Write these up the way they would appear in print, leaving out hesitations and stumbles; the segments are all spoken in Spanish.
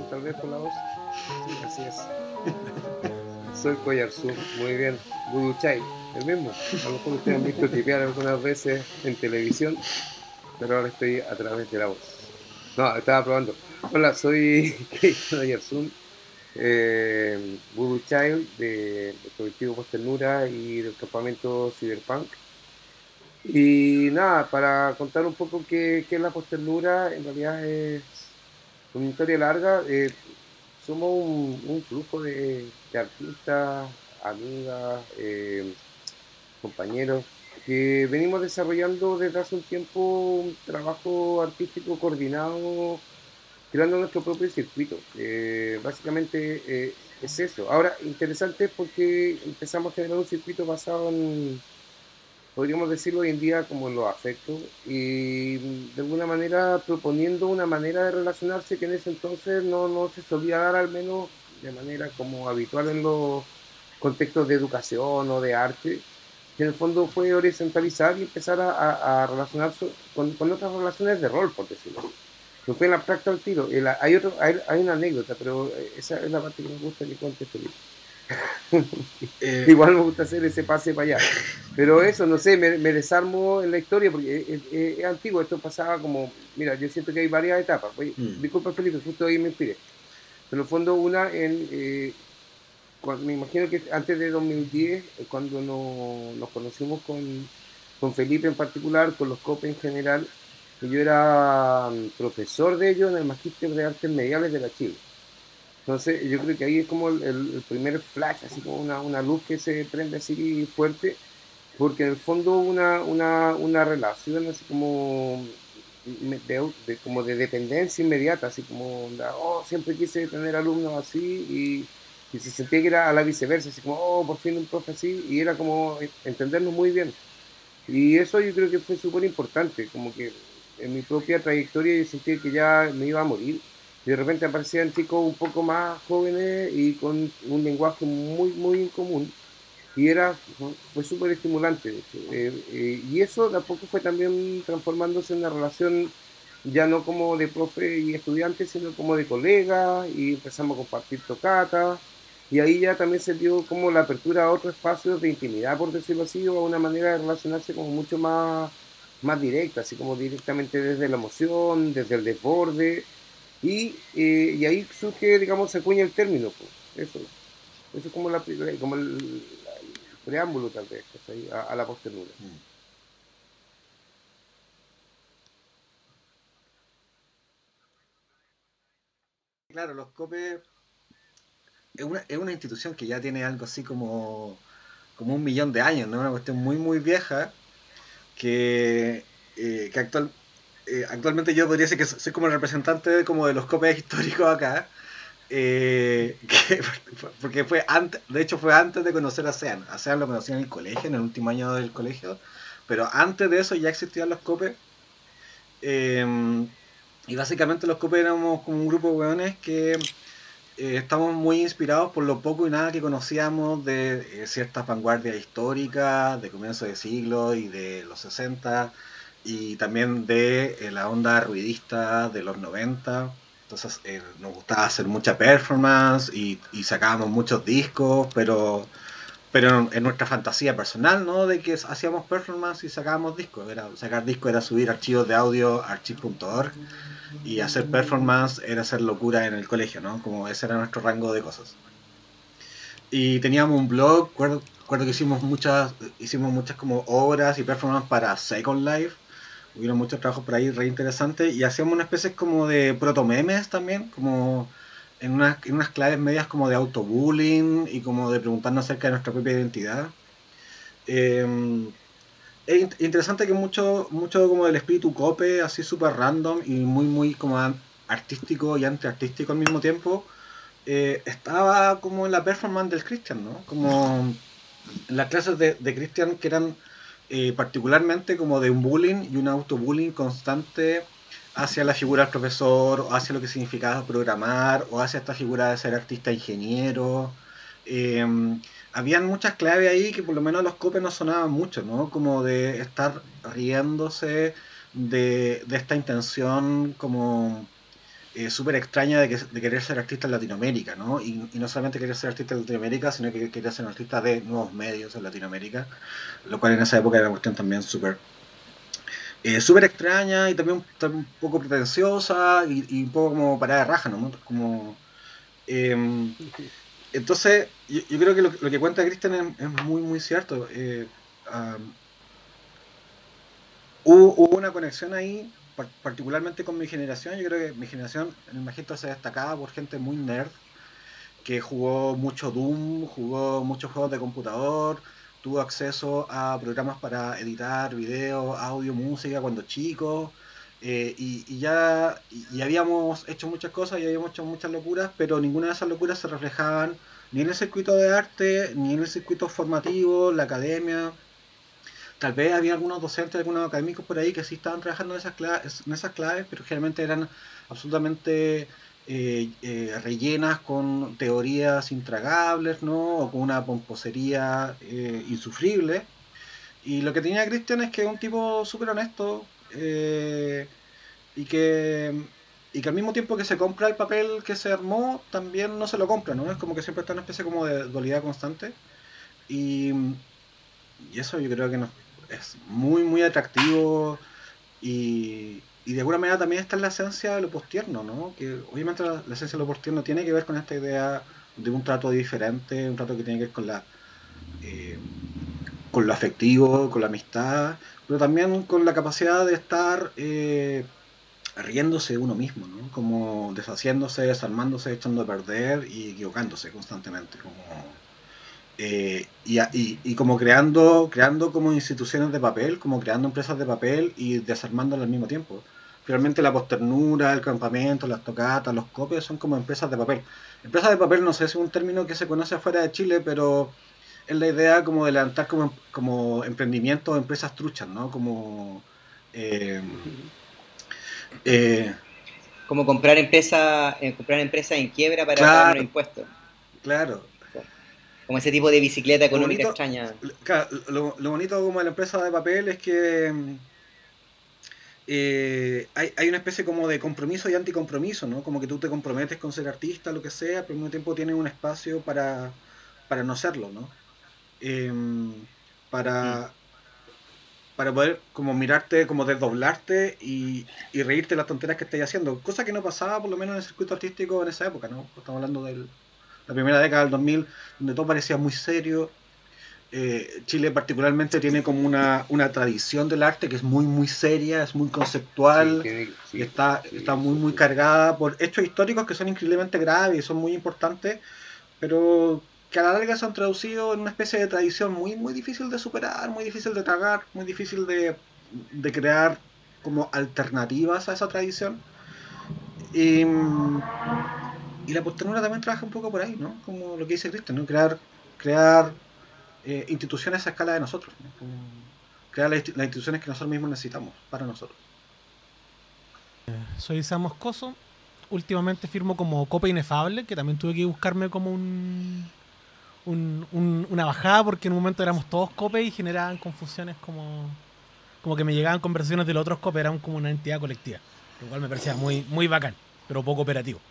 tal vez por la voz. Sí, así es. Soy Collarsur, muy bien. Buduchai, el mismo. A lo mejor ustedes han visto tipear algunas veces en televisión, pero ahora estoy a través de la voz. No, estaba probando. Hola, soy Keito Yarsun, Voodoo Child del colectivo Posternura y del campamento Cyberpunk. Y nada, para contar un poco qué es la Posternura, en realidad es una historia larga. Somos un flujo de artistas, amigas, compañeros, que venimos desarrollando desde hace un tiempo un trabajo artístico coordinado, creando nuestro propio circuito. Básicamente es eso. Ahora, interesante porque empezamos a generar un circuito basado en, podríamos decirlo hoy en día, como en los afectos, y de alguna manera proponiendo una manera de relacionarse que en ese entonces no se solía dar, al menos de manera como habitual en los contextos de educación o de arte, que en el fondo fue horizontalizar y empezar a relacionarse con otras relaciones de rol, por decirlo así. No fue en la abstracto al tiro. Hay una anécdota, pero esa es la parte que me gusta que cuente Felipe. Igual me gusta hacer ese pase para allá. Pero eso, no sé, me desarmo en la historia porque es antiguo. Esto pasaba como, mira, yo siento que hay varias etapas. Disculpa Felipe, justo ahí me inspiré. Pero en el fondo una me imagino que antes de 2010, cuando nos conocimos con Felipe en particular, con los COPE en general, que yo era profesor de ellos en el Magíster de Artes Mediales de la Chile. Entonces yo creo que ahí es como el primer flash, así como una luz que se prende así fuerte, porque en el fondo una relación así como como de dependencia inmediata, así como, oh, siempre quise tener alumnos así, y se sentía que era a la viceversa, así como, oh, por fin un profe así, y era como entendernos muy bien. Y eso yo creo que fue súper importante, como que en mi propia trayectoria yo sentía que ya me iba a morir. Y de repente aparecían chicos un poco más jóvenes y con un lenguaje muy incomún. Y fue súper estimulante, de hecho. Y eso de a poco fue también transformándose en una relación ya no como de profe y estudiante, sino como de colega, y empezamos a compartir tocatas. Y ahí ya también se dio como la apertura a otros espacios de intimidad, por decirlo así, o a una manera de relacionarse como mucho más directa, así como directamente desde la emoción, desde el desborde. Y ahí surge, digamos, se acuña el término, pues. Eso es como, como el preámbulo, tal vez, a la posternura. Claro, los COPE es una institución que ya tiene algo así como 1 millón de años, ¿no? Una cuestión muy vieja que actualmente yo podría decir que soy como el representante como de los COPEs históricos acá. Que, porque fue antes, de hecho fue antes de conocer a SEAN. A SEAN lo conocí en el colegio, en el último año del colegio, pero antes de eso ya existían los COPE. Y básicamente los COPE éramos como un grupo de hueones que estamos muy inspirados por lo poco y nada que conocíamos de ciertas vanguardias históricas de comienzo de siglo y de los 60 y también de la onda ruidista de los 90. Entonces nos gustaba hacer mucha performance y sacábamos muchos discos, pero en nuestra fantasía personal, ¿no? De que hacíamos performance y sacábamos discos. Sacar discos era subir archivos de audio a archive.org y hacer performance era hacer locura en el colegio, ¿no? Como ese era nuestro rango de cosas. Y teníamos un blog, recuerdo que hicimos muchas como obras y performance para Second Life. Hubieron muchos trabajos por ahí re interesantes y hacíamos una especie como de proto-memes también, como en unas claves medias como de autobullying y como de preguntarnos acerca de nuestra propia identidad. Eh, es interesante que mucho como del espíritu cope, así súper random y muy como artístico y antiartístico al mismo tiempo, estaba como en la performance del Christian, ¿no? Como en las clases de Christian que eran particularmente como de un bullying y un autobullying constante hacia la figura del profesor, o hacia lo que significaba programar, o hacia esta figura de ser artista ingeniero. Eh, Habían muchas claves ahí que por lo menos los copes no sonaban mucho, ¿no? Como de estar riéndose de esta intención como súper extraña de querer ser artista en Latinoamérica, ¿no? Y no solamente querer ser artista en Latinoamérica, sino que querer ser un artista de nuevos medios en Latinoamérica, lo cual en esa época era una cuestión también súper extraña y también un poco pretenciosa y un poco como parada de raja, ¿no? Como, entonces, yo creo que lo que cuenta Cristian es muy, muy cierto. Hubo una conexión ahí, particularmente con mi generación. Yo creo que mi generación en el Magistro se destacaba por gente muy nerd, que jugó mucho Doom, jugó muchos juegos de computador, tuvo acceso a programas para editar video, audio, música cuando chico, y habíamos hecho muchas cosas y habíamos hecho muchas locuras, pero ninguna de esas locuras se reflejaban ni en el circuito de arte, ni en el circuito formativo, la academia. Tal vez había algunos docentes, algunos académicos por ahí que sí estaban trabajando en esas claves, pero generalmente eran absolutamente rellenas con teorías intragables, ¿no? O con una pomposería insufrible. Y lo que tenía Cristian es que es un tipo súper honesto y, que, y que al mismo tiempo que se compra el papel que se armó, también no se lo compra, ¿no? Es como que siempre está en una especie como de dualidad constante. Y, y eso yo creo que es muy, muy atractivo y de alguna manera también está en la esencia de lo postierno, ¿no? Que obviamente la esencia de lo postierno tiene que ver con esta idea de un trato diferente, un trato que tiene que ver eh, con lo afectivo, con la amistad, pero también con la capacidad de estar riéndose de uno mismo, ¿no? Como deshaciéndose, desarmándose, echando a perder y equivocándose constantemente, como y como creando como instituciones de papel, como creando empresas de papel y desarmándolas al mismo tiempo. Finalmente la posternura, el campamento, las tocatas, los copios son como empresas de papel. Empresas de papel no sé si es un término que se conoce afuera de Chile, pero es la idea como de levantar como emprendimientos o empresas truchas, ¿no? Como... Eh, eh, como comprar empresas en quiebra para pagar menos claro, impuestos. claro. Como ese tipo de bicicleta Lo económica bonito, extraña. claro, lo bonito como de la empresa de papel es que hay una especie como de compromiso y anticompromiso, ¿no? Como que tú te comprometes con ser artista, lo que sea, pero al mismo tiempo tienes un espacio para no serlo, ¿no? Eh, para, para poder como mirarte, como desdoblarte y reírte de las tonterías que estáis haciendo. Cosa que no pasaba por lo menos en el circuito artístico en esa época, ¿no? Estamos hablando de la primera década del 2000, donde todo parecía muy serio. Chile particularmente tiene como una tradición del arte que es muy muy seria, es muy conceptual y está muy muy cargada por hechos históricos que son increíblemente graves y son muy importantes, pero que a la larga se han traducido en una especie de tradición muy muy difícil de superar, muy difícil de tragar, muy difícil de crear como alternativas a esa tradición. Y, y la posternura también trabaja un poco por ahí, ¿no? Como lo que dice Cristian, ¿no? Crear instituciones a escala de nosotros, ¿no? Crear las instituciones que nosotros mismos necesitamos para nosotros. Soy Sam Moscoso. Últimamente firmo como Copa Inefable, que también tuve que buscarme como una bajada porque en un momento éramos todos COPE y generaban confusiones como que me llegaban conversaciones de los otros COPE, eran como una entidad colectiva, lo cual me parecía muy, muy bacán, pero poco operativo.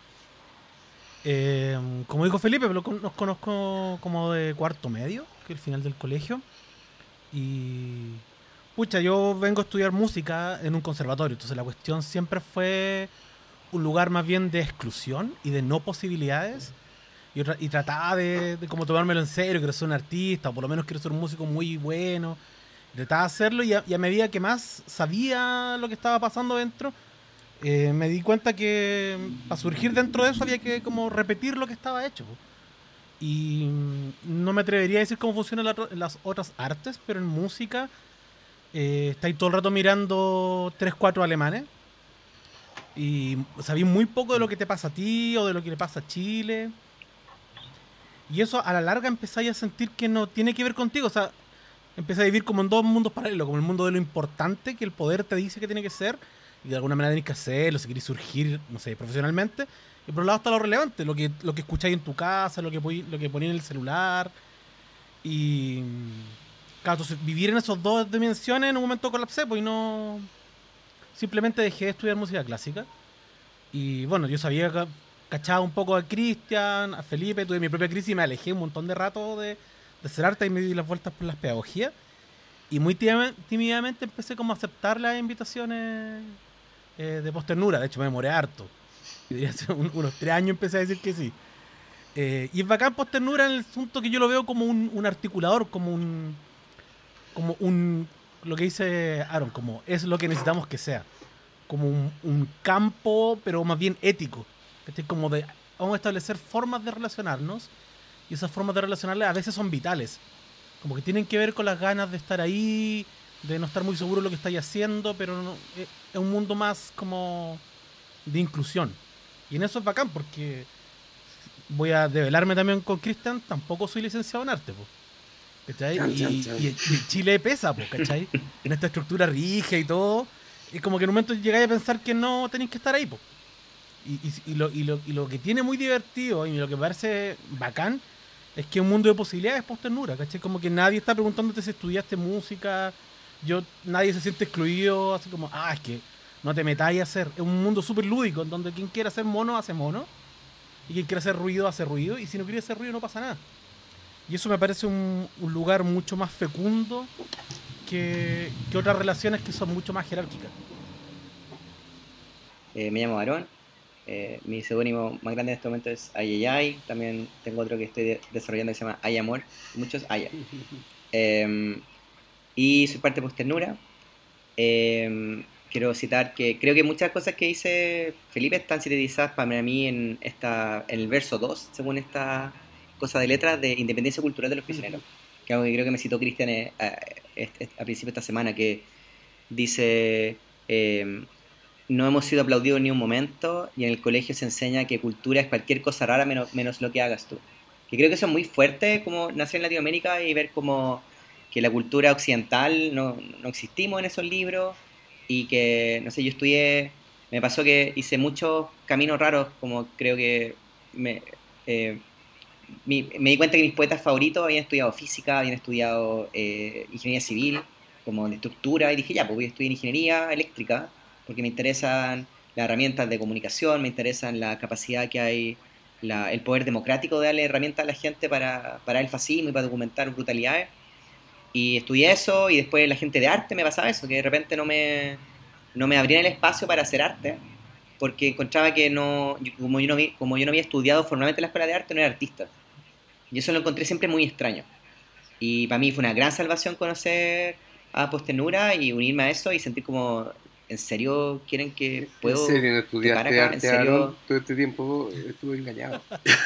Como dijo Felipe, nos conozco como de cuarto medio, que es el final del colegio. Y pucha, yo vengo a estudiar música en un conservatorio, entonces la cuestión siempre fue un lugar más bien de exclusión y de no posibilidades. Y trataba de como tomármelo en serio, quiero ser un artista, o por lo menos quiero ser un músico muy bueno. Trataba de hacerlo y a medida que más sabía lo que estaba pasando dentro, me di cuenta que para surgir dentro de eso había que como repetir lo que estaba hecho. Y no me atrevería a decir cómo funcionan las otras artes, pero en música estáis todo el rato mirando 3-4 alemanes y sabéis muy poco de lo que te pasa a ti o de lo que le pasa a Chile. Y eso a la larga empezáis a sentir que no tiene que ver contigo. O sea, empezáis a vivir como en dos mundos paralelos, como el mundo de lo importante que el poder te dice que tiene que ser y de alguna manera tenés que hacerlo si querés surgir, no sé, profesionalmente. Y por un lado está lo relevante, lo que escucháis en tu casa, lo que ponéis en el celular. Y claro, entonces vivir en esas dos dimensiones en un momento colapsé, pues y no... Simplemente dejé de estudiar música clásica Y bueno, yo sabía, cachaba un poco a Cristian, a Felipe, tuve mi propia crisis y me alejé un montón de rato de hacer arte y me di las vueltas por las pedagogías. Y muy tímidamente empecé como a aceptar las invitaciones de Posternura. De hecho, me demoré harto. Y hace unos 3 años empecé a decir que sí. Y es bacán Posternura en el asunto que yo lo veo como un articulador, como un, lo que dice Aaron, como es lo que necesitamos que sea. Como un campo, pero más bien ético. ¿Cachai? Como de, vamos a establecer formas de relacionarnos y esas formas de relacionarles a veces son vitales. Como que tienen que ver con las ganas de estar ahí, de no estar muy seguro de lo que estáis haciendo, pero no, es un mundo más como de inclusión. Y en eso es bacán porque voy a develarme también con Cristian, tampoco soy licenciado en arte, po, ¿cachai? Chan, chan, Y, chan. y Chile pesa, po, ¿cachai? En esta estructura rígida y todo. Y como que en un momento llegáis a pensar que no tenéis que estar ahí, po. Y lo que tiene muy divertido y lo que me parece bacán es que es un mundo de posibilidades post-ternura, ¿cachai? Como que nadie está preguntándote si estudiaste música, nadie se siente excluido, así como, es que no te metáis a hacer. Es un mundo súper lúdico, en donde quien quiera hacer mono, hace mono, y quien quiere hacer ruido, hace ruido, y si no quiere hacer ruido, no pasa nada. Y eso me parece un lugar mucho más fecundo que otras relaciones que son mucho más jerárquicas. Me llamo Aarón. Mi seudónimo más grande en este momento es Ayayay. También tengo otro que estoy desarrollando que se llama Ayamor. Muchos Aya. Y soy parte de Posternura. Quiero citar que creo que muchas cosas que dice Felipe están sintetizadas para mí en el verso 2, según esta cosa de letras de independencia cultural de los prisioneros. Que algo que creo que me citó Cristian a principio de esta semana, que dice... no hemos sido aplaudidos ni un momento y en el colegio se enseña que cultura es cualquier cosa rara menos lo que hagas tú. Que creo que eso es muy fuerte como nacer en Latinoamérica y ver como que la cultura occidental no existimos en esos libros y que, no sé, yo estudié, me pasó que hice muchos caminos raros, como creo que me, eh, me di cuenta que mis poetas favoritos habían estudiado física, habían estudiado ingeniería civil, como de estructura, y dije, ya, pues voy a estudiar ingeniería eléctrica, porque me interesan las herramientas de comunicación, me interesan la capacidad que hay, el poder democrático de darle herramientas a la gente para el fascismo y para documentar brutalidades. Y estudié eso, y después la gente de arte me pasaba eso, que de repente no me abrían el espacio para hacer arte, porque encontraba que como yo no había estudiado formalmente en la escuela de arte, no era artista. Y eso lo encontré siempre muy extraño. Y para mí fue una gran salvación conocer a Posternura y unirme a eso y sentir como, ¿en serio quieren que ¿En puedo serio no tocar estudiaste acá? ¿En arte, Aaron? serio? Todo este tiempo estuve engañado.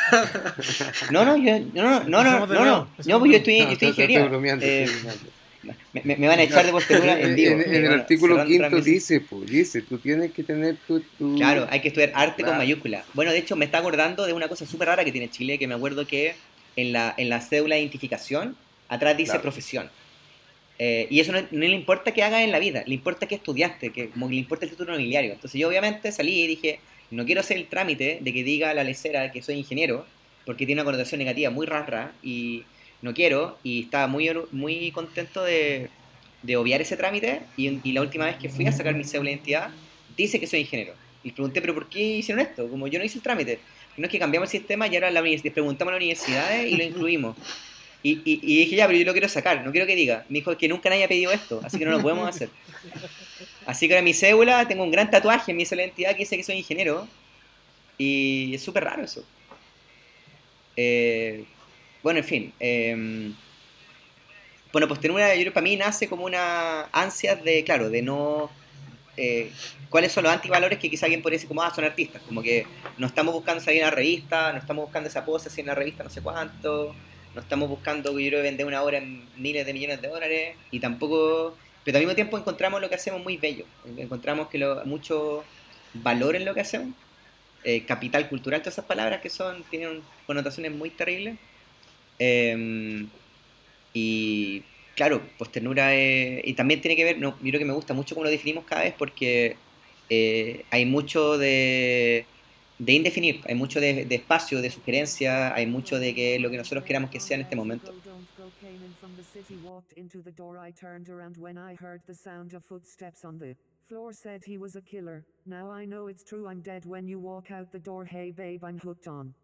No, no, yo, no, no, no, no, Empecemos de no, nuevo, no, no, empecemos de pues yo nuevo. estudié, No, yo estudié estoy ingeniería. bromeando, estoy bromeando. Me van a echar de Posternura en vivo. En el Bueno, artículo cerraron quinto transmisión. dice, pues, tú tienes que tener Claro, hay que estudiar arte con Claro, mayúscula. Bueno, de hecho me está acordando de una cosa súper rara que tiene Chile, que me acuerdo que en la cédula de identificación atrás dice claro. profesión. Y eso no le importa que hagas en la vida, le importa que estudiaste, que como que le importa el título nobiliario. Entonces yo obviamente salí y dije, no quiero hacer el trámite de que diga a la lecera que soy ingeniero, porque tiene una connotación negativa muy rara y no quiero, y estaba muy contento de obviar ese trámite, y la última vez que fui a sacar mi cédula de identidad, dice que soy ingeniero. Y les pregunté, ¿pero por qué hicieron esto? Como yo no hice el trámite. No es que cambiamos el sistema y ahora preguntamos a las universidades y lo incluimos. Y dije, ya, pero yo lo quiero sacar, no quiero que diga. Me dijo que nunca nadie ha pedido esto, así que no lo podemos hacer. Así que ahora en mi cédula tengo un gran tatuaje en mi cédula de identidad que dice que soy ingeniero. Y es súper raro eso. Eh, bueno, en fin. Bueno, Posternura, yo creo que para mí nace como una ansia de, claro, de no... ¿Cuáles son los antivalores que quizá alguien podría decir como, son artistas? Como que no estamos buscando salir en la revista, no estamos buscando esa pose así en la revista no sé cuánto, no estamos buscando, yo creo, vender una obra en miles de millones de dólares, y tampoco... Pero al mismo tiempo encontramos lo que hacemos muy bello, encontramos que mucho valor en lo que hacemos, capital cultural, todas esas palabras que tienen connotaciones muy terribles. Eh, y claro, pues ternura y también tiene que ver, no, yo creo que me gusta mucho cómo lo definimos cada vez, porque hay mucho de indefinir, hay mucho de espacio, de sugerencia, hay mucho de que lo que nosotros queramos que sea en este momento. Floor said he was a killer. Now I know it's true. I'm dead when you walk out the door. Hey babe, I'm hooked on.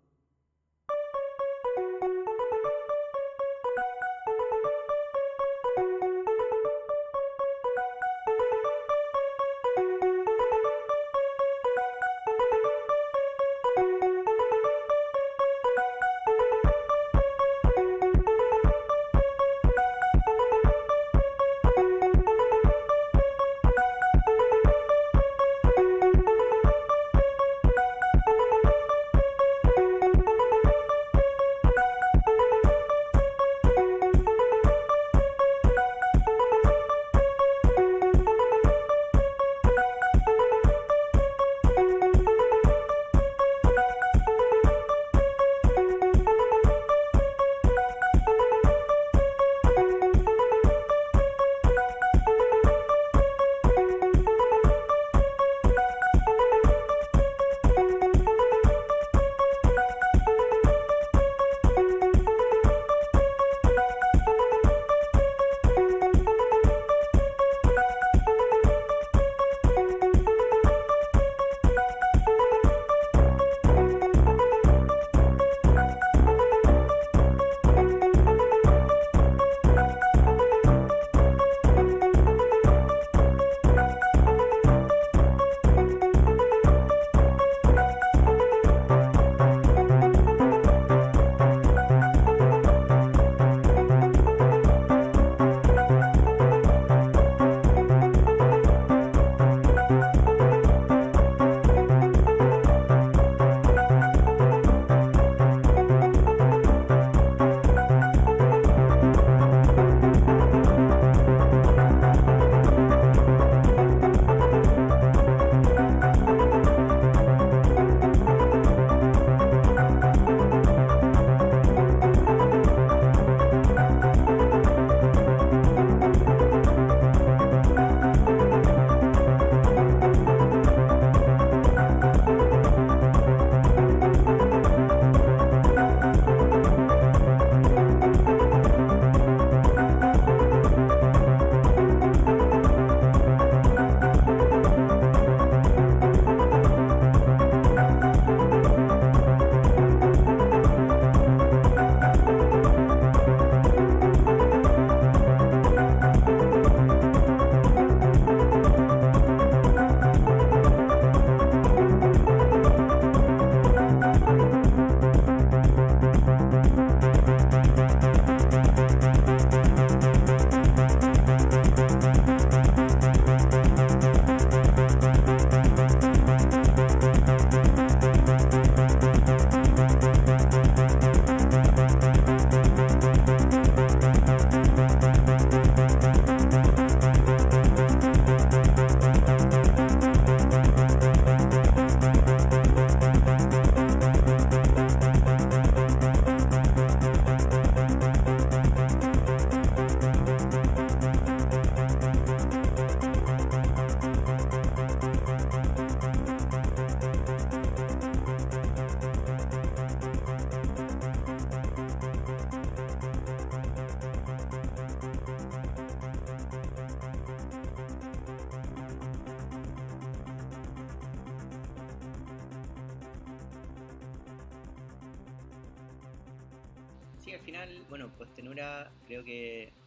Sí, al final, bueno, Postenura creo que es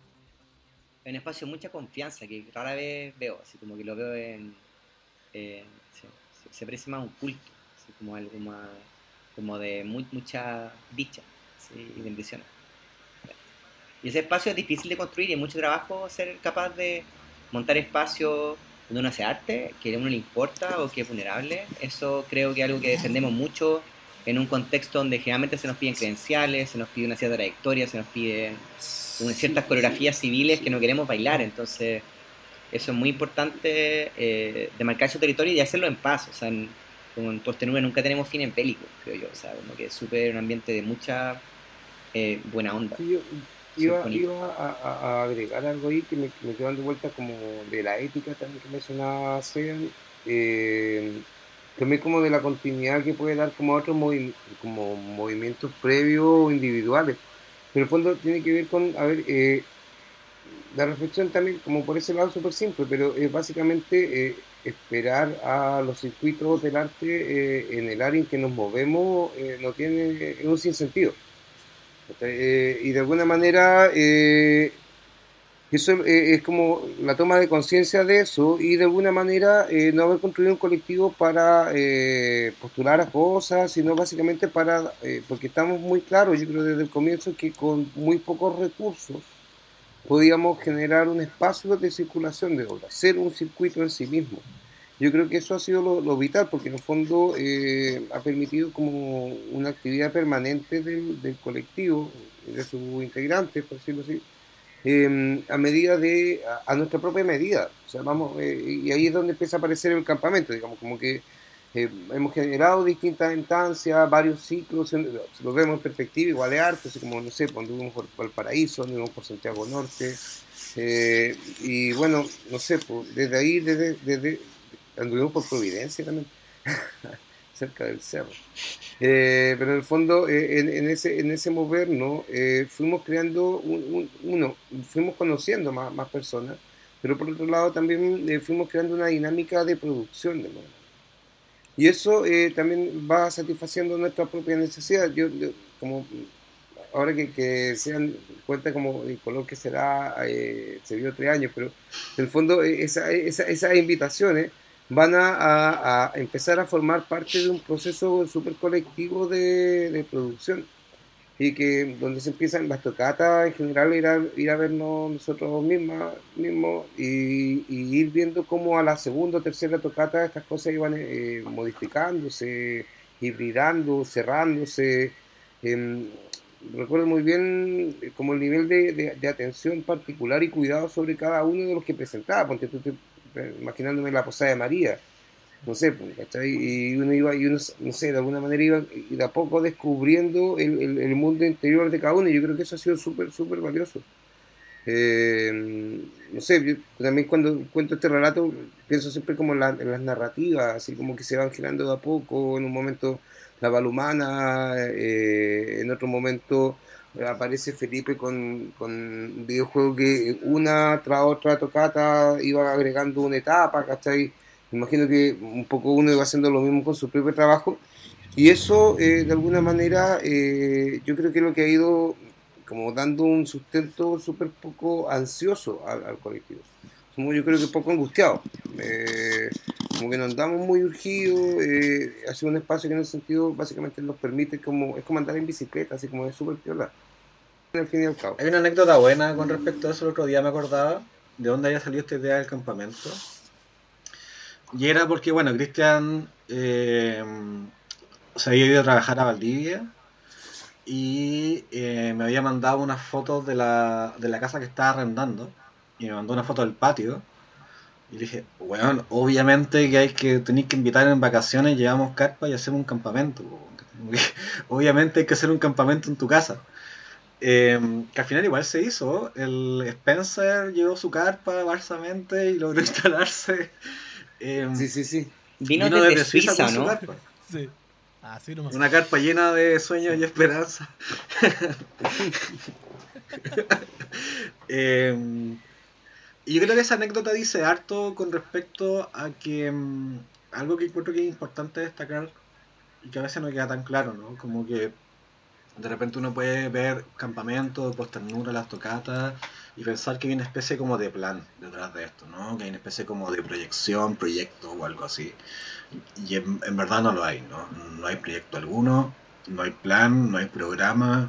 un espacio de mucha confianza que rara vez veo, así como que lo veo en... se parece más a un culto, así como algo más, como de mucha dicha, ¿sí? Y bendiciones. Y ese espacio es difícil de construir y es mucho trabajo ser capaz de montar espacios donde uno hace arte, que a uno le importa o que es vulnerable. Eso creo que es algo que defendemos mucho en un contexto donde generalmente se nos piden credenciales, se nos pide una cierta trayectoria, se nos piden ciertas coreografías civiles que no queremos bailar. Entonces eso es muy importante, de marcar su territorio y de hacerlo en paz. O sea, como en Postenura nunca tenemos fines bélicos, creo yo. O sea, como que es súper un ambiente de mucha buena onda. Sí, iba a agregar algo ahí que me quedó dando vuelta como de la ética también que mencionaba Sean, también como de la continuidad que puede dar como a otros como movimientos previos o individuales, pero en el fondo tiene que ver con, a ver, la reflexión también, como por ese lado, súper simple, pero es básicamente esperar a los circuitos del arte en el área en que nos movemos no tiene un sinsentido. Y de alguna manera eso es como la toma de conciencia de eso y de alguna manera no haber construido un colectivo para postular a cosas, sino básicamente para, porque estamos muy claros, yo creo desde el comienzo, que con muy pocos recursos podíamos generar un espacio de circulación de obras, ser un circuito en sí mismo. Yo creo que eso ha sido lo vital, porque en el fondo ha permitido como una actividad permanente del colectivo, de sus integrantes, por decirlo así, a medida a nuestra propia medida. O sea, vamos, y ahí es donde empieza a aparecer el campamento, digamos, como que hemos generado distintas instancias, varios ciclos, si lo vemos en perspectiva, igual de arte, así como, no sé, cuando anduvimos por el Paraíso, anduvimos por Santiago Norte, y bueno, no sé, pues, desde ahí, desde anduvimos por Providencia también, cerca del cerro. Pero en el fondo, en ese movernos, fuimos creando, fuimos conociendo más personas, pero por otro lado también fuimos creando una dinámica de producción de moda. Y eso también va satisfaciendo nuestra propia necesidad. Yo como ahora que se dan cuenta como el color que se da, se vio 3 años, pero en el fondo esas invitaciones van a empezar a formar parte de un proceso súper colectivo de producción y que donde se empiezan las tocatas en general ir a vernos nosotros mismos y ir viendo cómo a la segunda o tercera tocata estas cosas iban modificándose, hibridando, cerrándose. em, Recuerdo muy bien como el nivel de atención particular y cuidado sobre cada uno de los que presentaba, porque estoy imaginándome la Posada de María, no sé, pues, ¿cachai? Y uno iba, y uno, no sé, de alguna manera iba y de a poco descubriendo el mundo interior de cada uno, y yo creo que eso ha sido súper valioso. No sé, yo también cuando cuento este relato pienso siempre como en las narrativas, así como que se van girando de a poco, en un momento la Valumana, en otro momento aparece Felipe con un videojuego que una tras otra tocata iba agregando una etapa, ¿cachai? Me imagino que un poco uno iba haciendo lo mismo con su propio trabajo y eso de alguna manera yo creo que es lo que ha ido como dando un sustento súper poco ansioso al colectivo. Somos yo creo que poco angustiados, como que no andamos muy urgidos, ha sido un espacio que en ese sentido básicamente nos permite como, es como andar en bicicleta, así como es súper piola, al fin y al cabo. Hay una anécdota buena con respecto a eso. El otro día me acordaba de dónde había salido esta idea del campamento. Y era porque, bueno, Cristian se había ido a trabajar a Valdivia y me había mandado unas fotos de la casa que estaba arrendando y me mandó una foto del patio y le dije, bueno, obviamente que tenéis que invitar en vacaciones, llevamos carpa y hacemos un campamento. Obviamente hay que hacer un campamento en tu casa. Que al final igual se hizo. El Spencer llevó su carpa barsamente y logró instalarse. Sí. Vino desde Suiza, con su ¿no? carpa. Sí. Así nomás. Una carpa llena de sueños y esperanza. Y yo creo que esa anécdota dice harto con respecto a que algo que encuentro que es importante destacar y que a veces no queda tan claro, ¿no? Como que de repente uno puede ver campamentos, post-ternura, las tocatas y pensar que hay una especie como de plan detrás de esto, ¿no? Que hay una especie como de proyección, proyecto o algo así. Y en verdad no lo hay, ¿no? No hay proyecto alguno, no hay plan, no hay programa.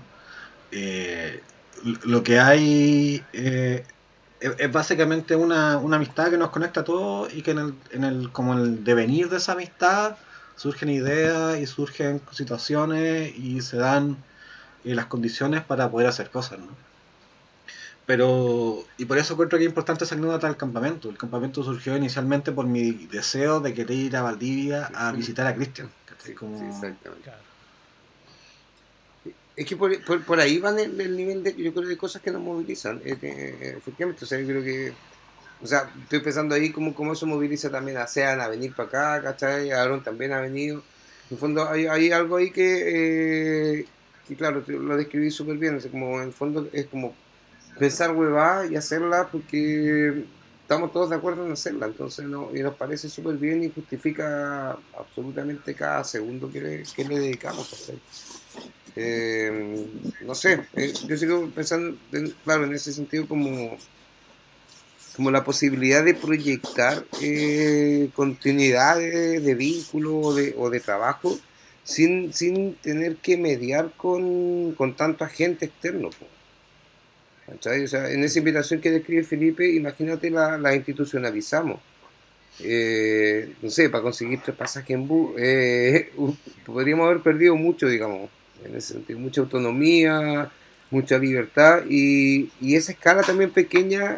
Lo que hay es básicamente una amistad que nos conecta a todos y que como el devenir de esa amistad surgen ideas y surgen situaciones y se dan las condiciones para poder hacer cosas, ¿no? Pero, y por eso encuentro que es importante esa anécdota del campamento. El campamento surgió inicialmente por mi deseo de querer ir a Valdivia a visitar a Cristian. Sí, exactamente. Es que por ahí van el nivel de, yo creo, de cosas que nos movilizan, efectivamente. O sea, yo creo que, o sea, estoy pensando ahí cómo eso moviliza también a Sean a venir para acá, ¿cachai? Aaron también ha venido. En el fondo hay algo ahí que claro, lo describí súper bien. O sea, como en el fondo es como pensar huevada y hacerla porque estamos todos de acuerdo en hacerla, entonces y nos parece súper bien y justifica absolutamente cada segundo que le dedicamos. No sé, yo sigo pensando, claro, en ese sentido como la posibilidad de proyectar continuidades de vínculo o de trabajo sin tener que mediar con tanto agente externo. ¿Cachai? O sea, en esa invitación que describe Felipe, imagínate la institucionalizamos. No sé, para conseguir 3 pasajes en bus, podríamos haber perdido mucho, digamos, en ese sentido, mucha autonomía, mucha libertad, y esa escala también pequeña,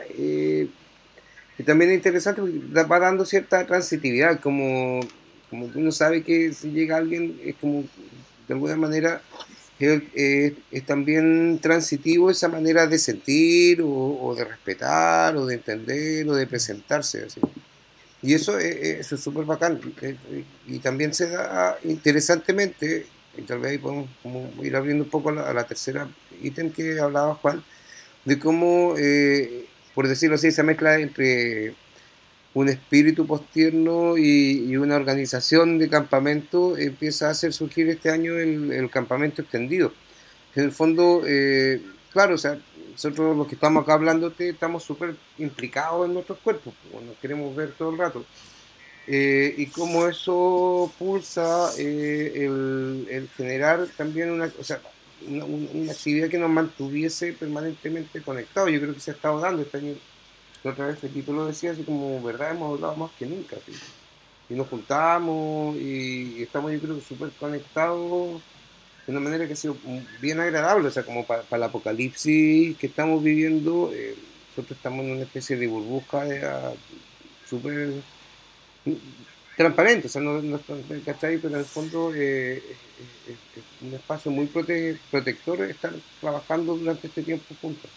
que también es interesante porque va dando cierta transitividad, como que uno sabe que si llega alguien, es como, de alguna manera, es también transitivo esa manera de sentir o de respetar o de entender o de presentarse así. Y eso es súper bacán y también se da interesantemente, y tal vez ahí podemos como ir abriendo un poco a la tercera ítem que hablaba Juan, de cómo por decirlo así, esa mezcla entre un espíritu postierno y una organización de campamento empieza a hacer surgir este año el campamento extendido. En el fondo, claro, o sea, nosotros los que estamos acá hablándote estamos súper implicados en nuestros cuerpos, nos queremos ver todo el rato. Y cómo eso pulsa el generar también una actividad que nos mantuviese permanentemente conectados. Yo creo que se ha estado dando este año. La otra vez Felipe lo decía, así como, verdad, hemos hablado más que nunca. ¿Sí? Y nos juntamos y estamos, yo creo, súper conectados de una manera que ha sido bien agradable. O sea, como para el apocalipsis que estamos viviendo, nosotros estamos en una especie de burbuja súper transparente, o sea, no ¿cachai? Pero en el fondo es un espacio muy protector estar trabajando durante este tiempo juntos.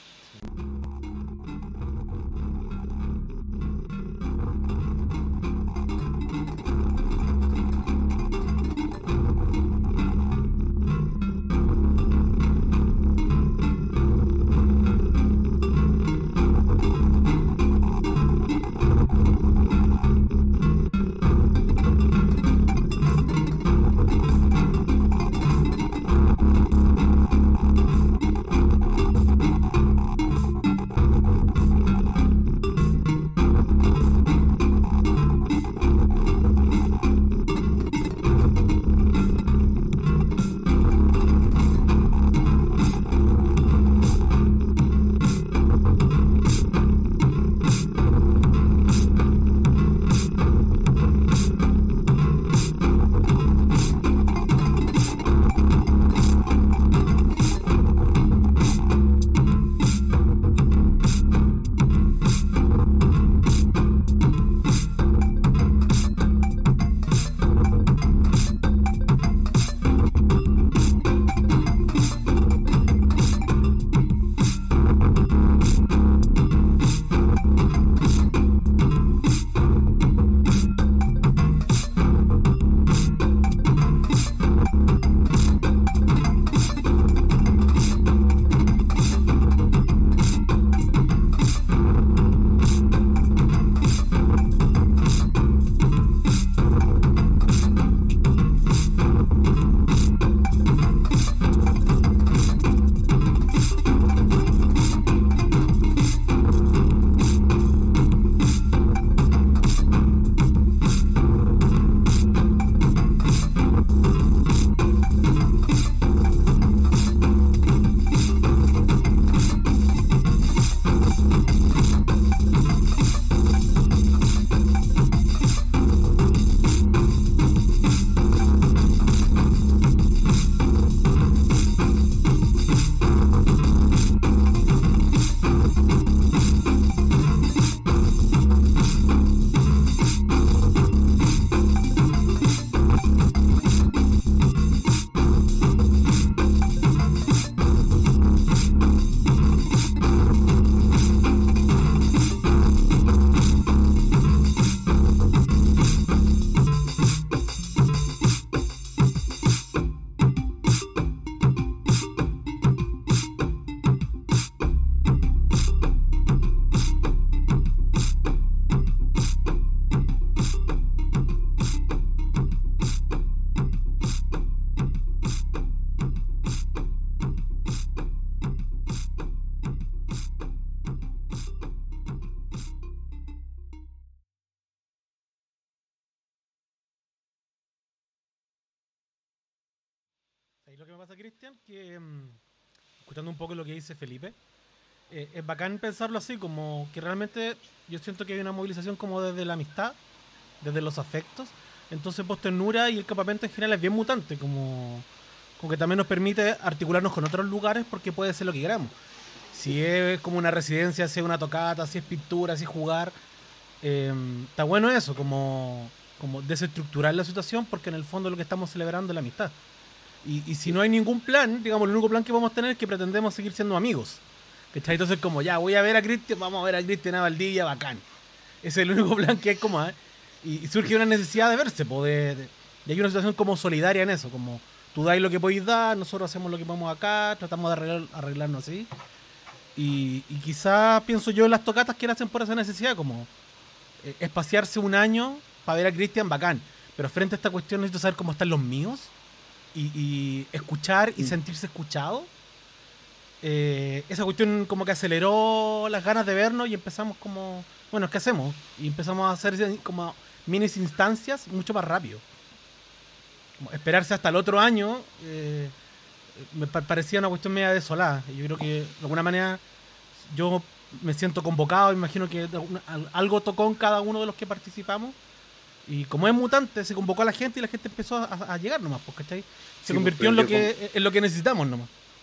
lo que me pasa, Cristian, que escuchando un poco lo que dice Felipe, es bacán pensarlo así, como que realmente yo siento que hay una movilización como desde la amistad, desde los afectos. Entonces Postternura y el campamento en general es bien mutante, como que también nos permite articularnos con otros lugares porque puede ser lo que queramos. Si es como una residencia, si es una tocata, si es pintura, si es jugar, está bueno eso, como desestructurar la situación, porque en el fondo lo que estamos celebrando es la amistad. Y si no hay ningún plan, digamos, el único plan que vamos a tener es que pretendemos seguir siendo amigos. ¿Cachai? Entonces, como ya voy a ver a Cristian, vamos a ver a Cristian a Valdivia, bacán. Ese es el único plan que hay, como, y surge una necesidad de verse, y hay una situación como solidaria en eso, como tú dais lo que podéis dar, nosotros hacemos lo que podemos acá, tratamos de arreglarnos así. Y quizás pienso yo en las tocatas que hacen por esa necesidad, como espaciarse un año para ver a Cristian, bacán. Pero frente a esta cuestión necesito saber cómo están los míos y escuchar y sentirse escuchado. Esa cuestión como que aceleró las ganas de vernos y empezamos como, bueno, ¿qué hacemos? Y empezamos a hacer como minis instancias mucho más rápido. Como esperarse hasta el otro año me parecía una cuestión media desolada. Yo creo que de alguna manera yo me siento convocado, imagino que algo tocó en cada uno de los que participamos. Y como es mutante, se convocó a la gente y la gente empezó a llegar nomás, ¿cachai? Se convirtió en lo que necesitamos nomás.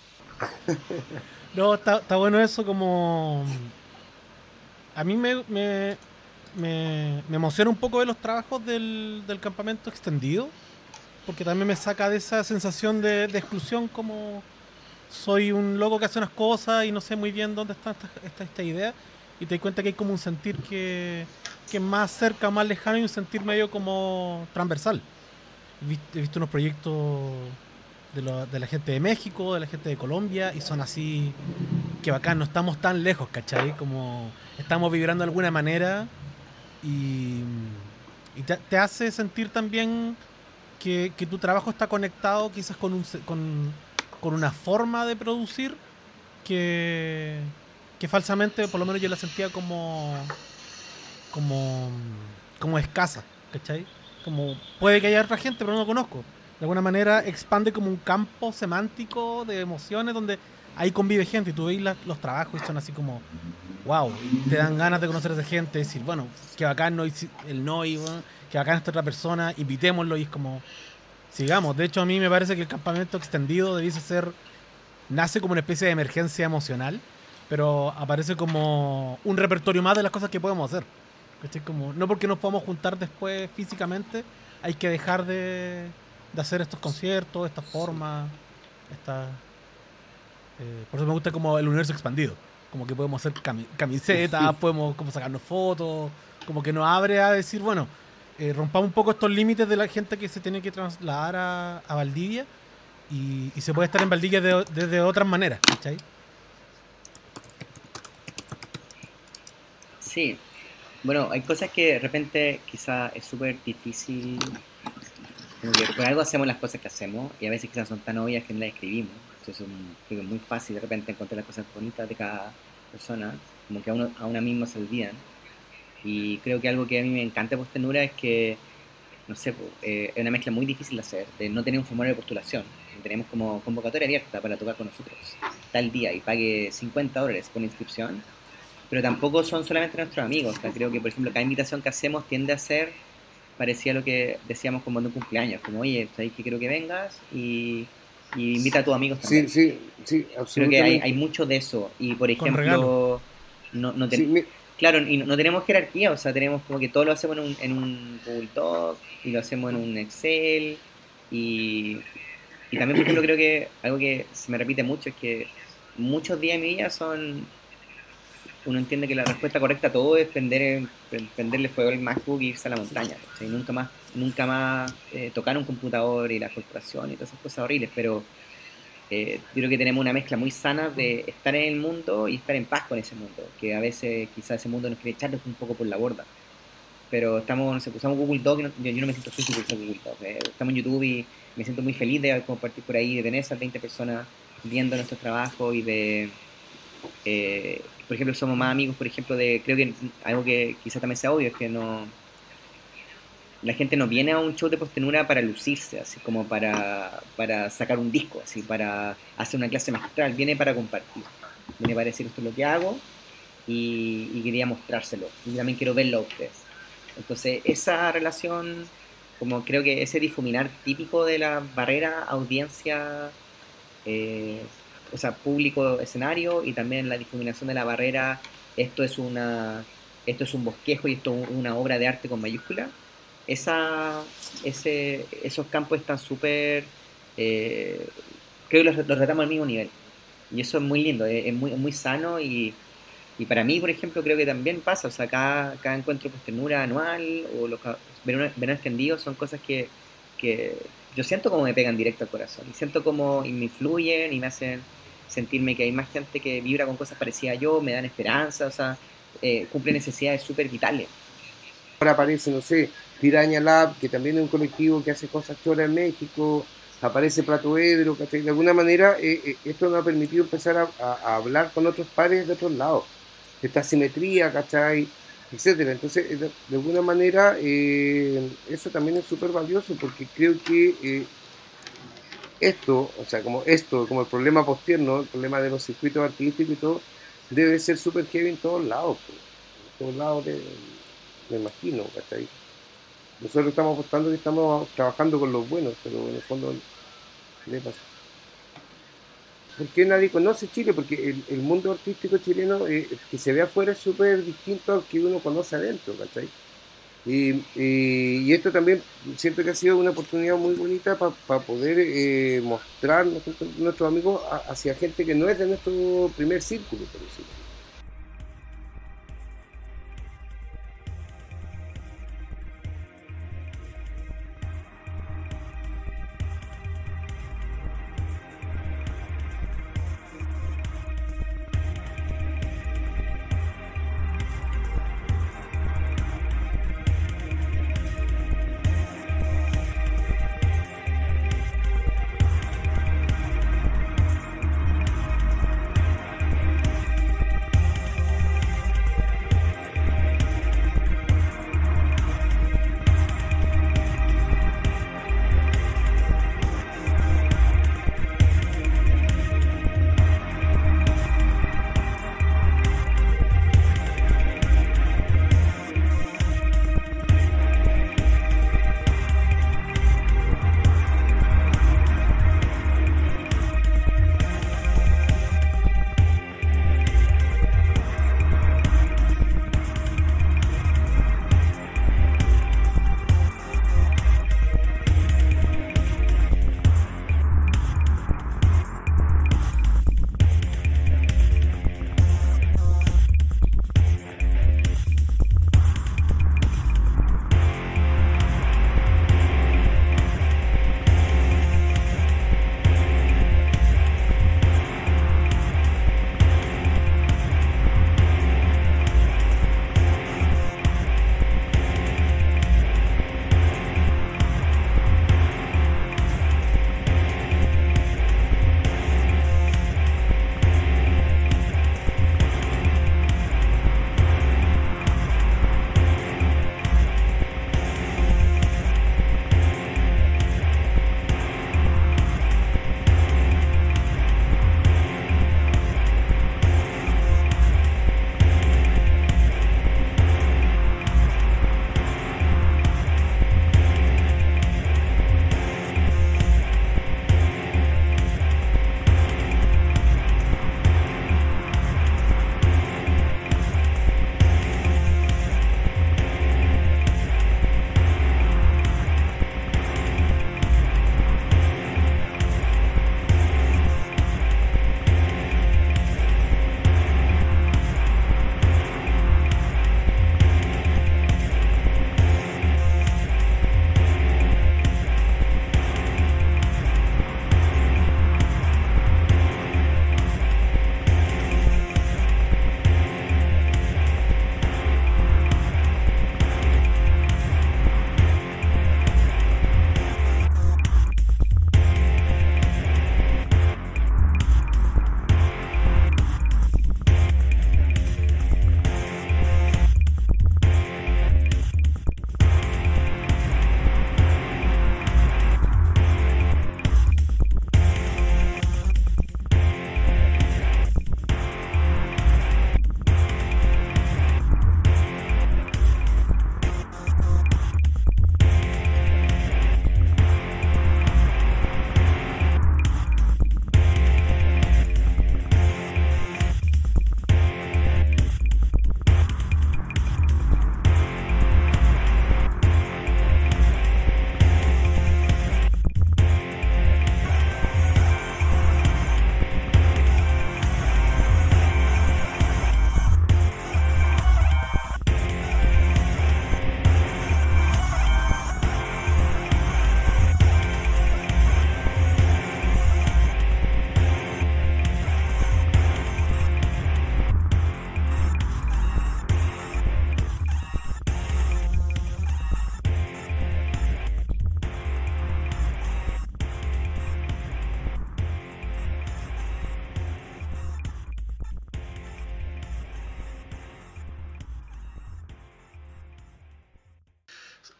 No, está bueno eso, como a mí me emociona un poco de los trabajos del campamento extendido, porque también me saca de esa sensación de exclusión, como soy un loco que hace unas cosas y no sé muy bien dónde está esta idea, y te das cuenta que hay como un sentir que es más cerca, más lejano, y un sentir medio como transversal. He visto unos proyectos de la gente de México, de la gente de Colombia, y son así, que bacán, no estamos tan lejos, ¿cachai? Como estamos vibrando de alguna manera, y te hace sentir también que tu trabajo está conectado quizás con una forma de producir que falsamente, por lo menos yo la sentía como escasa, ¿cachai? Como puede que haya otra gente, pero no lo conozco. De alguna manera expande como un campo semántico de emociones donde ahí convive gente y tú veis los trabajos y son así como wow, te dan ganas de conocer a esa gente, decir, bueno, qué bacán el Noi, bueno, qué bacán esta otra persona, invitémoslo, y es como sigamos. De hecho, a mí me parece que el campamento extendido nace como una especie de emergencia emocional, pero aparece como un repertorio más de las cosas que podemos hacer. ¿Cachai? Como, no porque nos podamos juntar después físicamente, hay que dejar de hacer estos conciertos, estas formas, por eso me gusta como el universo expandido, como que podemos hacer camisetas, podemos como sacarnos fotos, como que nos abre a decir, bueno, rompamos un poco estos límites de la gente que se tiene que trasladar a Valdivia, y se puede estar en Valdivia de otras maneras, ¿cachai? Sí, bueno, hay cosas que de repente quizá es súper difícil, como que por algo hacemos las cosas que hacemos, y a veces quizás son tan obvias que no las escribimos. Entonces creo que es muy fácil de repente encontrar las cosas bonitas de cada persona, como que a una misma se olvidan. Y creo que algo que a mí me encanta de Postternura es que, no sé, es una mezcla muy difícil de hacer, de no tener un formulario de postulación. Tenemos como convocatoria abierta para tocar con nosotros tal día y pague $50 por inscripción, pero tampoco son solamente nuestros amigos. O sea, creo que, por ejemplo, cada invitación que hacemos tiende a ser parecía lo que decíamos como en un cumpleaños, como, oye, ¿sabes que quiero que vengas? Y invita a tus amigos también. Sí, absolutamente. Creo que hay mucho de eso. Y, por ejemplo, claro, y no tenemos jerarquía, o sea, tenemos como que todo lo hacemos en un Google Doc, y lo hacemos en un Excel, y también, por ejemplo, creo que algo que se me repite mucho es que muchos días de mi vida uno entiende que la respuesta correcta a todo es prenderle fuego al MacBook y irse a la montaña, o sea, y nunca más tocar un computador y la corporación y todas esas cosas horribles, pero yo creo que tenemos una mezcla muy sana de estar en el mundo y estar en paz con ese mundo, que a veces quizás ese mundo nos quiere echarnos un poco por la borda, pero usamos Google Doc, y yo no me siento sucio por usar Google Doc, estamos en YouTube y me siento muy feliz de compartir por ahí, de tener esas 20 personas viendo nuestros trabajos y de... por ejemplo, somos más amigos, por ejemplo, creo que algo que quizá también sea obvio es que no la gente no viene a un show de Postenura para lucirse, así como para sacar un disco, así para hacer una clase magistral, viene para compartir, viene para decir esto es lo que hago y quería mostrárselo, y también quiero verlo a ustedes. Entonces esa relación, como creo que ese difuminar típico de la barrera audiencia, o sea, público escenario, y también la difuminación de la barrera, esto es un bosquejo y esto es una obra de arte con mayúscula. Esos campos están súper, creo que los tratamos al mismo nivel, y eso es muy lindo, es muy sano, y para mí, por ejemplo, creo que también pasa, o sea, cada encuentro Postenura anual o los verano extendidos son cosas que yo siento como me pegan directo al corazón, y siento como y me influyen y me hacen sentirme que hay más gente que vibra con cosas parecidas a yo, me dan esperanza, o sea, cumple necesidades súper vitales. Ahora aparece, no sé, Piraña Lab, que también es un colectivo que hace cosas choras en México, aparece Plato Edro, ¿cachai? De alguna manera esto nos ha permitido empezar a hablar con otros pares de otros lados, esta simetría, ¿cachai? Etcétera. Entonces, de alguna manera, eso también es súper valioso, porque creo que esto, o sea, como el problema postierno, el problema de los circuitos artísticos y todo, debe ser súper heavy en todos lados, pues. En todos lados me imagino, ¿cachai? Nosotros estamos apostando que estamos trabajando con los buenos, pero en el fondo, ¿qué pasa? ¿Por qué nadie conoce Chile? Porque el mundo artístico chileno que se ve afuera es súper distinto al que uno conoce adentro, ¿cachai? Y esto también siento que ha sido una oportunidad muy bonita para poder mostrar nuestros amigos hacia gente que no es de nuestro primer círculo, por decirlo.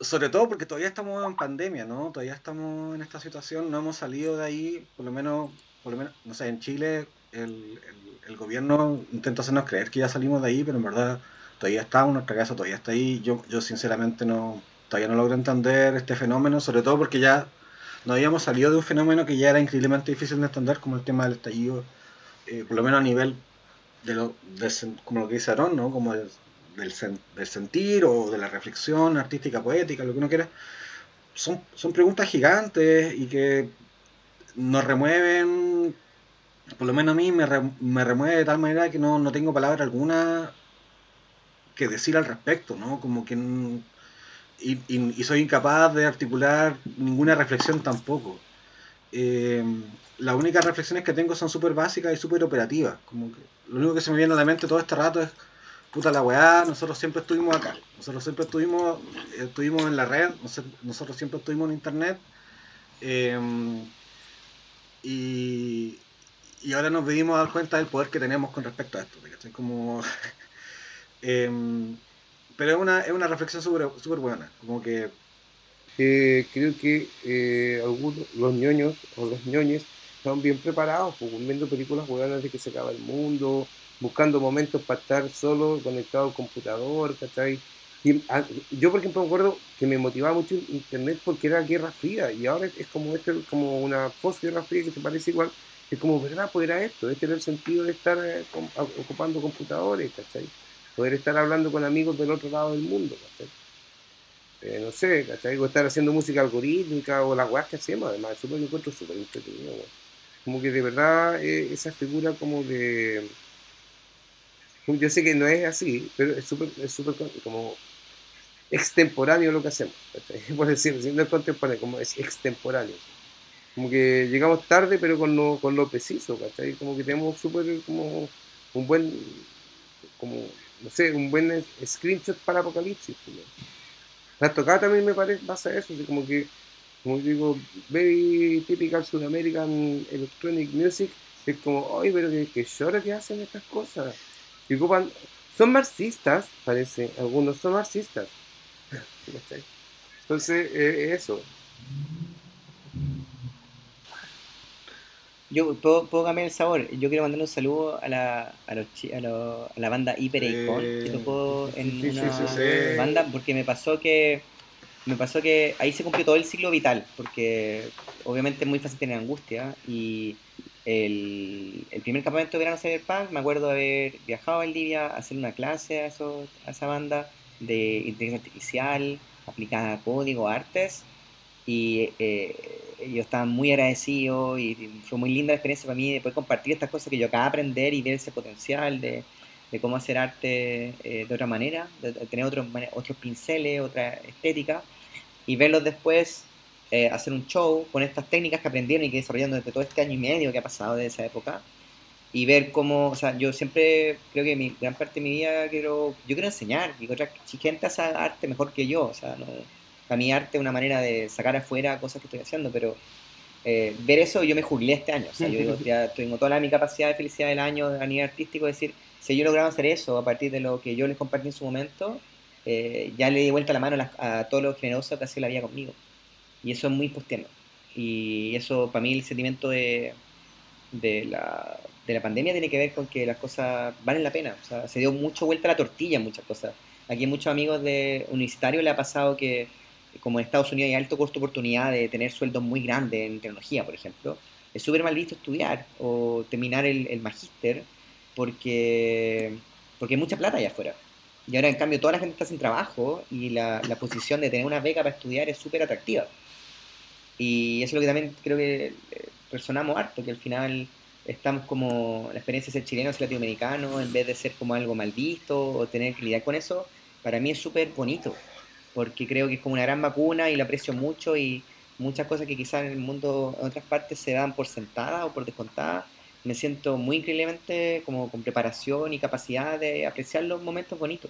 sobre todo porque todavía estamos en pandemia, ¿no? Todavía estamos en esta situación, no hemos salido de ahí, por lo menos, no sé, en Chile el gobierno intenta hacernos creer que ya salimos de ahí, pero en verdad todavía estamos, nuestra casa todavía está ahí. Yo sinceramente todavía no logro entender este fenómeno, sobre todo porque ya no habíamos salido de un fenómeno que ya era increíblemente difícil de entender, como el tema del estallido, por lo menos a nivel como lo que dice Aaron, ¿no? Como del sentir o de la reflexión artística, poética, lo que uno quiera. Son preguntas gigantes y que nos remueven, por lo menos a mí me remueve de tal manera que no tengo palabra alguna que decir al respecto, ¿no? Como que y soy incapaz de articular ninguna reflexión tampoco. Las únicas reflexiones que tengo son súper básicas y súper operativas. Como que lo único que se me viene a la mente todo este rato es, puta la weá, nosotros siempre estuvimos acá, nosotros siempre estuvimos en la red, nosotros siempre estuvimos en internet, y ahora nos venimos a dar cuenta del poder que tenemos con respecto a esto, ¿cachai? Como pero es una reflexión súper buena, como que creo que algunos, los ñoños o los ñoñes, están bien preparados, pues, viendo películas hueonas de que se acaba el mundo, buscando momentos para estar solo, conectado al computador, ¿cachai? Y, yo, por ejemplo, me acuerdo que me motivaba mucho internet porque era Guerra Fría, y ahora es como una post-Guerra Fría que se parece igual, es como, ¿verdad? Pues era esto, este era el sentido de estar ocupando computadores, ¿cachai? Poder estar hablando con amigos del otro lado del mundo, ¿cachai? No sé, ¿cachai? O estar haciendo música algorítmica o las weas que hacemos, además, eso lo encuentro súper entretenido, weón. Como que de verdad esa figura como de... Yo sé que no es así, pero es súper como extemporáneo lo que hacemos, ¿cachai? Por decirlo, no es contemporáneo, como es extemporáneo. Como que llegamos tarde, pero con lo preciso, ¿cachai? Como que tenemos súper como un buen, como, no sé, un buen screenshot para Apocalipsis, pues, la tocada también me parece, pasa eso, así como digo, very typical South American electronic music, es como, ay, pero que llora que hacen estas cosas. Y ocupan, son marxistas, parece, algunos son marxistas. Entonces, eso. Yo puedo cambiar el sabor. Yo quiero mandar un saludo a la banda Hyper Icon, que tocó en una banda, porque me pasó que ahí se cumplió todo el ciclo vital, porque obviamente es muy fácil tener angustia, y el primer campamento de verano Cyberpunk, me acuerdo de haber viajado a Valdivia a hacer una clase a esa banda de inteligencia artificial aplicada a código, artes, y yo estaba muy agradecido, y fue muy linda la experiencia para mí de poder compartir estas cosas que yo acabo de aprender y ver ese potencial de cómo hacer arte de otra manera, de tener otros pinceles, otra estética, y verlos después hacer un show con estas técnicas que aprendieron y que desarrollando desde todo este año y medio que ha pasado de esa época, y ver cómo, o sea, yo siempre creo que gran parte de mi vida yo quiero enseñar, y que otra gente hace arte mejor que yo, o sea, no, para mí arte es una manera de sacar afuera cosas que estoy haciendo, pero ver eso, yo me jubilé este año, o sea, yo digo, ya tengo toda mi capacidad de felicidad del año a nivel artístico, es decir, si yo lograba hacer eso a partir de lo que yo les compartí en su momento, ya le di vuelta la mano a todo lo generoso que hacía la vida conmigo, y eso es muy postiano, y eso para mí el sentimiento de la pandemia tiene que ver con que las cosas valen la pena, o sea, se dio mucho vuelta la tortilla en muchas cosas. Aquí muchos amigos de universitarios le ha pasado que, como en Estados Unidos hay alto costo de oportunidad de tener sueldos muy grandes en tecnología, por ejemplo, es súper mal visto estudiar o terminar el magíster porque hay mucha plata allá afuera. Y ahora, en cambio, toda la gente está sin trabajo, y la posición de tener una beca para estudiar es súper atractiva. Y eso es lo que también creo que resonamos harto, que al final estamos como la experiencia de ser chileno, ser latinoamericano, en vez de ser como algo mal visto o tener que lidiar con eso, para mí es súper bonito, porque creo que es como una gran vacuna y la aprecio mucho, y muchas cosas que quizás en el mundo, en otras partes, se dan por sentadas o por descontadas, me siento muy increíblemente como con preparación y capacidad de apreciar los momentos bonitos.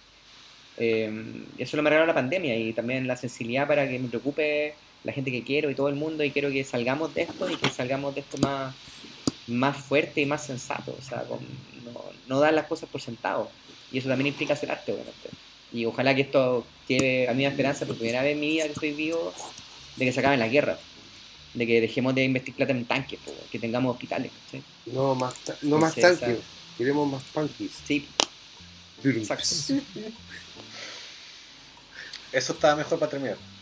Eso lo me regaló la pandemia, y también la sensibilidad para que me preocupe la gente que quiero y todo el mundo, y quiero que salgamos de esto, y que salgamos de esto más fuerte y más sensato, o sea, no dar las cosas por sentado, y eso también implica hacer arte, obviamente. Y ojalá que esto lleve a mí la esperanza por primera vez en mi vida que estoy vivo de que se acaben la guerra, de que dejemos de invertir plata en tanques, que tengamos hospitales. ¿Sí? No más tanques, queremos más punkies. Sí. Exacto. Eso estaba mejor para terminar.